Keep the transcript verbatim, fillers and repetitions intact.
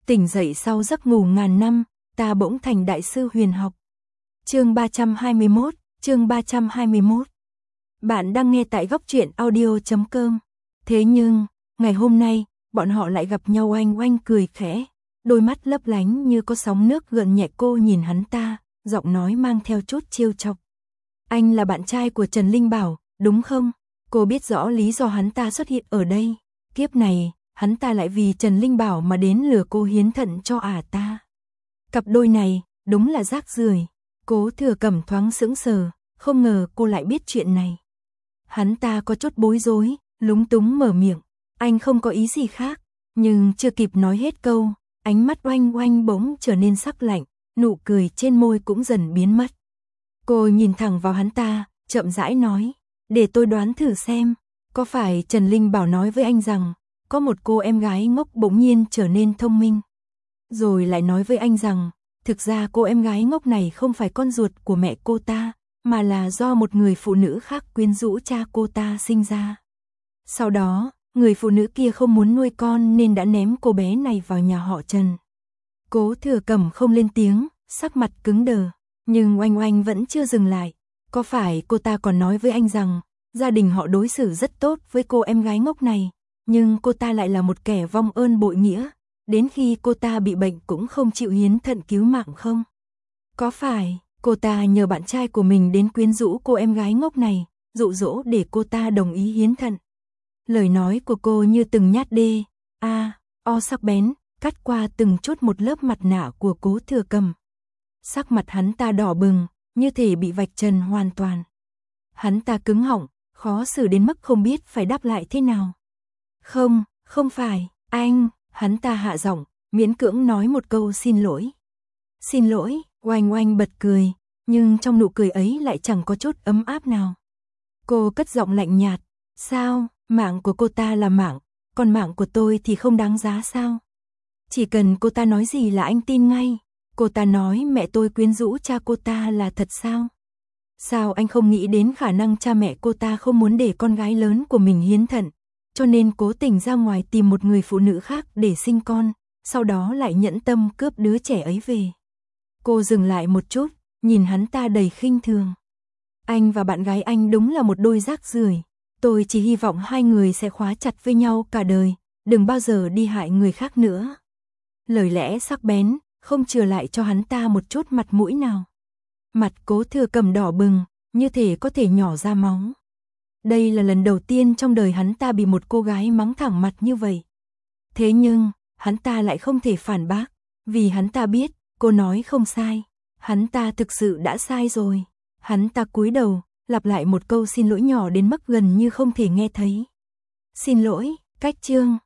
Tỉnh dậy sau giấc ngủ ngàn năm, ta bỗng thành đại sư huyền học. Chương ba trăm hai mươi mốt, chương ba trăm hai mươi mốt. Bạn đang nghe tại góc truyện audio chấm com. Thế nhưng, ngày hôm nay, bọn họ lại gặp nhau. Oanh Oanh cười khẽ, đôi mắt lấp lánh như có sóng nước gợn nhẹ. Cô nhìn hắn ta, giọng nói mang theo chút trêu chọc. Anh là bạn trai của Trần Linh Bảo, đúng không? Cô biết rõ lý do hắn ta xuất hiện ở đây. Kiếp này, hắn ta lại vì Trần Linh Bảo mà đến lừa cô hiến thận cho ả ta. Cặp đôi này, đúng là rác rưởi. Cố Thừa Cẩm thoáng sững sờ, không ngờ cô lại biết chuyện này. Hắn ta có chút bối rối, lúng túng mở miệng. Anh không có ý gì khác, nhưng chưa kịp nói hết câu, ánh mắt Oanh Oanh bỗng trở nên sắc lạnh, nụ cười trên môi cũng dần biến mất. Cô nhìn thẳng vào hắn ta, chậm rãi nói, để tôi đoán thử xem, có phải Trần Linh Bảo nói với anh rằng, có một cô em gái ngốc bỗng nhiên trở nên thông minh. Rồi lại nói với anh rằng, thực ra cô em gái ngốc này không phải con ruột của mẹ cô ta, mà là do một người phụ nữ khác quyến rũ cha cô ta sinh ra. Sau đó, người phụ nữ kia không muốn nuôi con nên đã ném cô bé này vào nhà họ Trần. Cố Thừa Cẩm không lên tiếng, sắc mặt cứng đờ, nhưng Oanh Oanh vẫn chưa dừng lại. Có phải cô ta còn nói với anh rằng, gia đình họ đối xử rất tốt với cô em gái ngốc này, nhưng cô ta lại là một kẻ vong ơn bội nghĩa, đến khi cô ta bị bệnh cũng không chịu hiến thận cứu mạng không? Có phải cô ta nhờ bạn trai của mình đến quyến rũ cô em gái ngốc này, dụ dỗ để cô ta đồng ý hiến thận? Lời nói của cô như từng nhát đê, a, o sắc bén, cắt qua từng chút một lớp mặt nạ của Cố Thừa Cẩm. Sắc mặt hắn ta đỏ bừng, như thể bị vạch trần hoàn toàn. Hắn ta cứng họng, khó xử đến mức không biết phải đáp lại thế nào. Không, không phải, anh, hắn ta hạ giọng, miễn cưỡng nói một câu xin lỗi. Xin lỗi, Oanh Oanh bật cười, nhưng trong nụ cười ấy lại chẳng có chút ấm áp nào. Cô cất giọng lạnh nhạt, sao, mạng của cô ta là mạng, còn mạng của tôi thì không đáng giá sao? Chỉ cần cô ta nói gì là anh tin ngay. Cô ta nói mẹ tôi quyến rũ cha cô ta là thật sao? Sao anh không nghĩ đến khả năng cha mẹ cô ta không muốn để con gái lớn của mình hiến thận, cho nên cố tình ra ngoài tìm một người phụ nữ khác để sinh con, sau đó lại nhẫn tâm cướp đứa trẻ ấy về. Cô dừng lại một chút, nhìn hắn ta đầy khinh thường. Anh và bạn gái anh đúng là một đôi rác rưởi. Tôi chỉ hy vọng hai người sẽ khóa chặt với nhau cả đời, đừng bao giờ đi hại người khác nữa. Lời lẽ sắc bén, không chừa lại cho hắn ta một chút mặt mũi nào. Mặt Cố Thừa Cẩm đỏ bừng, như thể có thể nhỏ ra máu. Đây là lần đầu tiên trong đời hắn ta bị một cô gái mắng thẳng mặt như vậy. Thế nhưng, hắn ta lại không thể phản bác, vì hắn ta biết, cô nói không sai. Hắn ta thực sự đã sai rồi. Hắn ta cúi đầu, lặp lại một câu xin lỗi nhỏ đến mức gần như không thể nghe thấy. Xin lỗi, cách chương.